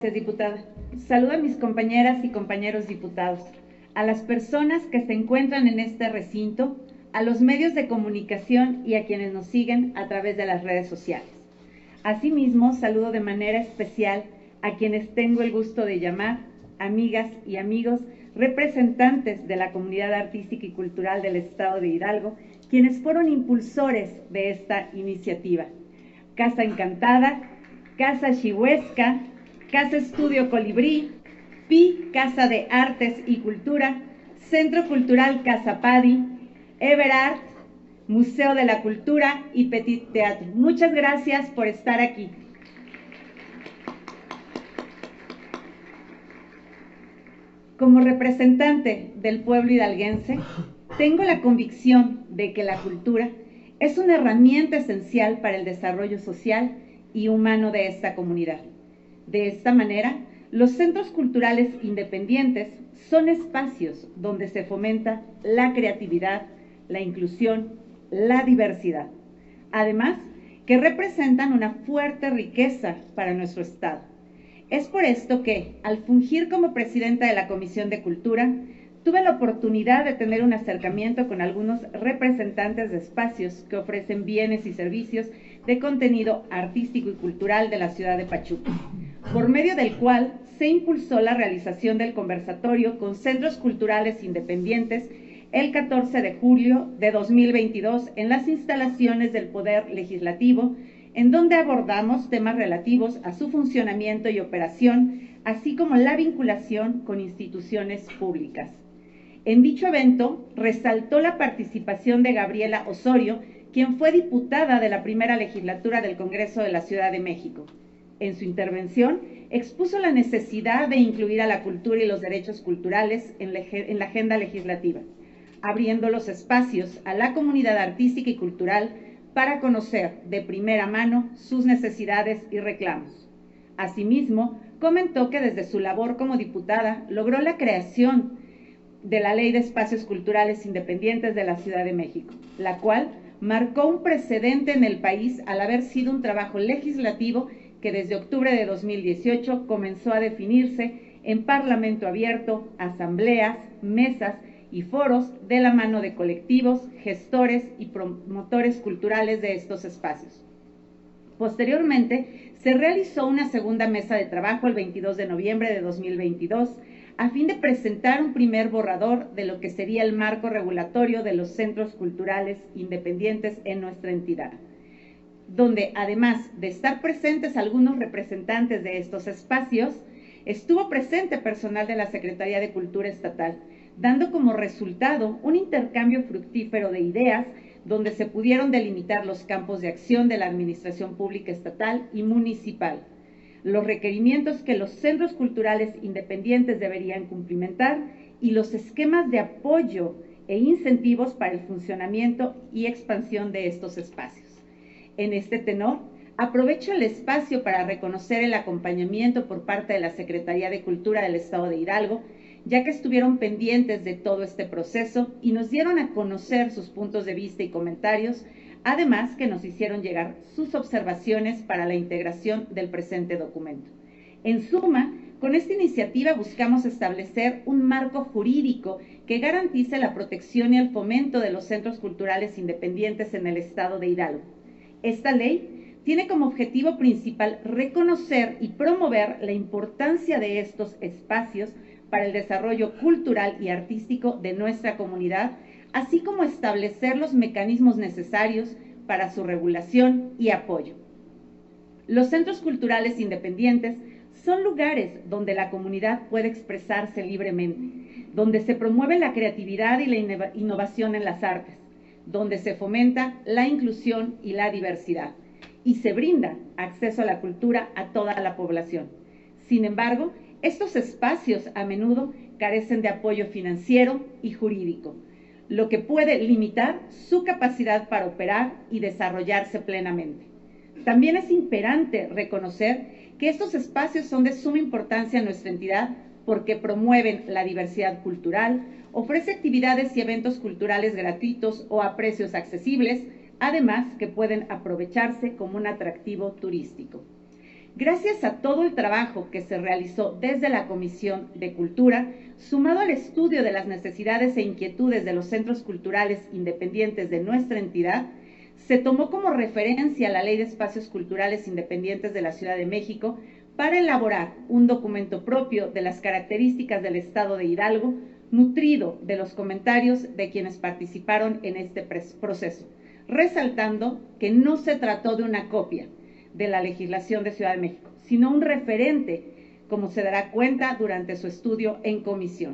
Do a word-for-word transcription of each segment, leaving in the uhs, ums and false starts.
Gracias, diputada. Saludo a mis compañeras y compañeros diputados, a las personas que se encuentran en este recinto, a los medios de comunicación y a quienes nos siguen a través de las redes sociales. Asimismo, saludo de manera especial a quienes tengo el gusto de llamar amigas y amigos, representantes de la comunidad artística y cultural del Estado de Hidalgo, quienes fueron impulsores de esta iniciativa. Casa Encantada, Casa Xihuesca, Casa Estudio Colibrí, P I, Casa de Artes y Cultura, Centro Cultural Casa Padi, Everart, Museo de la Cultura y Petit Teatro. Muchas gracias por estar aquí. Como representante del pueblo hidalguense, tengo la convicción de que la cultura es una herramienta esencial para el desarrollo social y humano de esta comunidad. De esta manera, los centros culturales independientes son espacios donde se fomenta la creatividad, la inclusión, la diversidad. Además, que representan una fuerte riqueza para nuestro Estado. Es por esto que, al fungir como presidenta de la Comisión de Cultura, tuve la oportunidad de tener un acercamiento con algunos representantes de espacios que ofrecen bienes y servicios de contenido artístico y cultural de la ciudad de Pachuca, por medio del cual se impulsó la realización del conversatorio con centros culturales independientes el catorce de julio de dos mil veintidós en las instalaciones del Poder Legislativo, en donde abordamos temas relativos a su funcionamiento y operación, así como la vinculación con instituciones públicas. En dicho evento resaltó la participación de Gabriela Osorio, quien fue diputada de la primera legislatura del Congreso de la Ciudad de México. En su intervención expuso la necesidad de incluir a la cultura y los derechos culturales en la, en la agenda legislativa, abriendo los espacios a la comunidad artística y cultural para conocer de primera mano sus necesidades y reclamos. Asimismo, comentó que desde su labor como diputada logró la creación de la Ley de Espacios Culturales Independientes de la Ciudad de México, la cual marcó un precedente en el país al haber sido un trabajo legislativo que desde octubre de dos mil dieciocho comenzó a definirse en Parlamento abierto, asambleas, mesas y foros de la mano de colectivos, gestores y promotores culturales de estos espacios. Posteriormente, se realizó una segunda mesa de trabajo el veintidós de noviembre de dos mil veintidós a fin de presentar un primer borrador de lo que sería el marco regulatorio de los centros culturales independientes en nuestra entidad, donde además de estar presentes algunos representantes de estos espacios, estuvo presente personal de la Secretaría de Cultura Estatal, dando como resultado un intercambio fructífero de ideas donde se pudieron delimitar los campos de acción de la administración pública estatal y municipal, los requerimientos que los centros culturales independientes deberían cumplimentar y los esquemas de apoyo e incentivos para el funcionamiento y expansión de estos espacios. En este tenor, aprovecho el espacio para reconocer el acompañamiento por parte de la Secretaría de Cultura del Estado de Hidalgo, ya que estuvieron pendientes de todo este proceso y nos dieron a conocer sus puntos de vista y comentarios, además que nos hicieron llegar sus observaciones para la integración del presente documento. En suma, con esta iniciativa buscamos establecer un marco jurídico que garantice la protección y el fomento de los centros culturales independientes en el Estado de Hidalgo. Esta ley tiene como objetivo principal reconocer y promover la importancia de estos espacios para el desarrollo cultural y artístico de nuestra comunidad, así como establecer los mecanismos necesarios para su regulación y apoyo. Los centros culturales independientes son lugares donde la comunidad puede expresarse libremente, donde se promueve la creatividad y la innovación en las artes, donde se fomenta la inclusión y la diversidad, y se brinda acceso a la cultura a toda la población. Sin embargo, estos espacios a menudo carecen de apoyo financiero y jurídico, lo que puede limitar su capacidad para operar y desarrollarse plenamente. También es imperante reconocer que estos espacios son de suma importancia en nuestra entidad porque promueven la diversidad cultural, ofrece actividades y eventos culturales gratuitos o a precios accesibles, además que pueden aprovecharse como un atractivo turístico. Gracias a todo el trabajo que se realizó desde la Comisión de Cultura, sumado al estudio de las necesidades e inquietudes de los centros culturales independientes de nuestra entidad, se tomó como referencia la Ley de Espacios Culturales Independientes de la Ciudad de México para elaborar un documento propio de las características del Estado de Hidalgo, nutrido de los comentarios de quienes participaron en este proceso, resaltando que no se trató de una copia de la legislación de Ciudad de México, sino un referente, como se dará cuenta durante su estudio en comisión.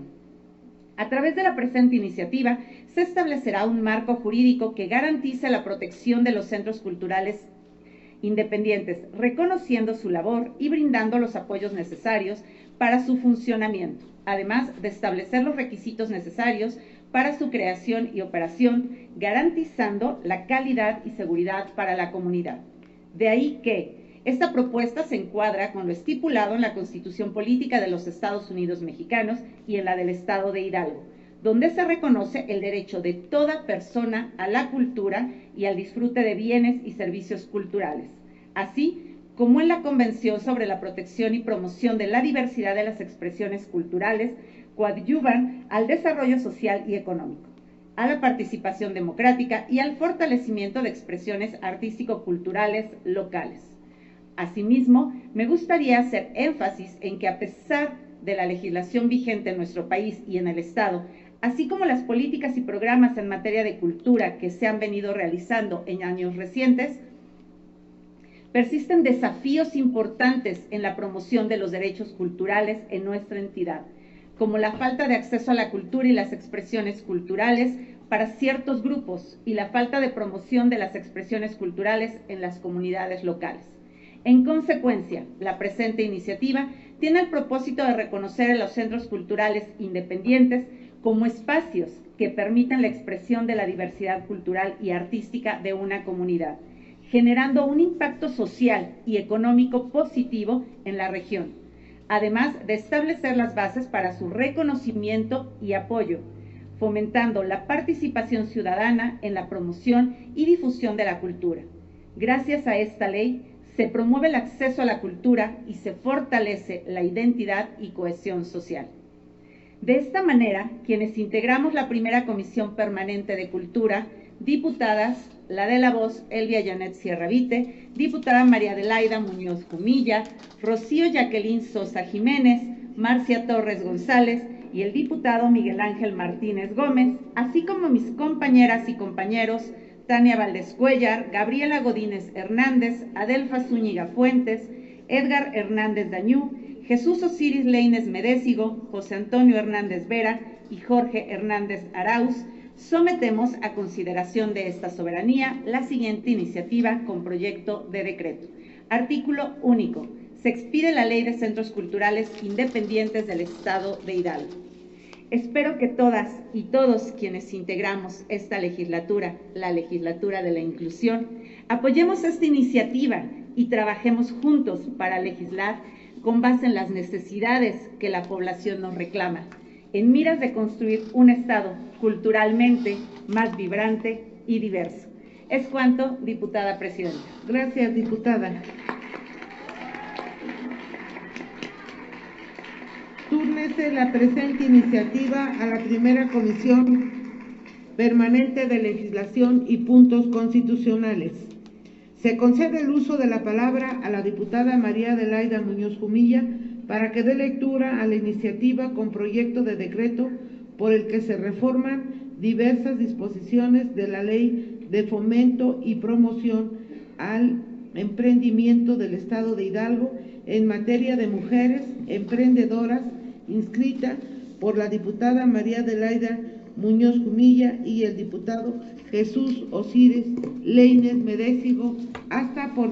A través de la presente iniciativa, se establecerá un marco jurídico que garantice la protección de los centros culturales independientes, reconociendo su labor y brindando los apoyos necesarios para su funcionamiento, además de establecer los requisitos necesarios para su creación y operación, garantizando la calidad y seguridad para la comunidad. De ahí que esta propuesta se encuadra con lo estipulado en la Constitución Política de los Estados Unidos Mexicanos y en la del Estado de Hidalgo, donde se reconoce el derecho de toda persona a la cultura y al disfrute de bienes y servicios culturales, así como en la Convención sobre la Protección y Promoción de la Diversidad de las Expresiones Culturales, coadyuvan al desarrollo social y económico, a la participación democrática y al fortalecimiento de expresiones artístico-culturales locales. Asimismo, me gustaría hacer énfasis en que a pesar de la legislación vigente en nuestro país y en el Estado, así como las políticas y programas en materia de cultura que se han venido realizando en años recientes, persisten desafíos importantes en la promoción de los derechos culturales en nuestra entidad, como la falta de acceso a la cultura y las expresiones culturales para ciertos grupos y la falta de promoción de las expresiones culturales en las comunidades locales. En consecuencia, la presente iniciativa tiene el propósito de reconocer a los centros culturales independientes como espacios que permitan la expresión de la diversidad cultural y artística de una comunidad, generando un impacto social y económico positivo en la región, además de establecer las bases para su reconocimiento y apoyo, fomentando la participación ciudadana en la promoción y difusión de la cultura. Gracias a esta ley, se promueve el acceso a la cultura y se fortalece la identidad y cohesión social. De esta manera, quienes integramos la primera Comisión Permanente de Cultura, diputadas, la de La Voz, Elvia Janet Sierra Vite, diputada María Adelaida Muñoz Jumilla, Rocío Jacqueline Sosa Jiménez, Marcia Torres González y el diputado Miguel Ángel Martínez Gómez, así como mis compañeras y compañeros Tania Valdés Cuellar, Gabriela Godínez Hernández, Adelfa Zúñiga Fuentes, Edgar Hernández Dañú, Jesús Osiris Leines Medésigo, José Antonio Hernández Vera y Jorge Hernández Arauz, sometemos a consideración de esta soberanía la siguiente iniciativa con proyecto de decreto. Artículo único. Se expide la Ley de Centros Culturales Independientes del Estado de Hidalgo. Espero que todas y todos quienes integramos esta legislatura, la legislatura de la inclusión, apoyemos esta iniciativa y trabajemos juntos para legislar con base en las necesidades que la población nos reclama, en miras de construir un Estado culturalmente más vibrante y diverso. Es cuanto, diputada presidenta. Gracias, diputada. Túrnese la presente iniciativa a la primera Comisión Permanente de Legislación y Puntos Constitucionales. Se concede el uso de la palabra a la diputada María Adelaida Muñoz Jumilla para que dé lectura a la iniciativa con proyecto de decreto por el que se reforman diversas disposiciones de la Ley de Fomento y Promoción al Emprendimiento del Estado de Hidalgo en materia de mujeres emprendedoras, inscrita por la diputada María Adelaida Muñoz Jumilla y el diputado Jesús Osiris Leines Medésigo, hasta por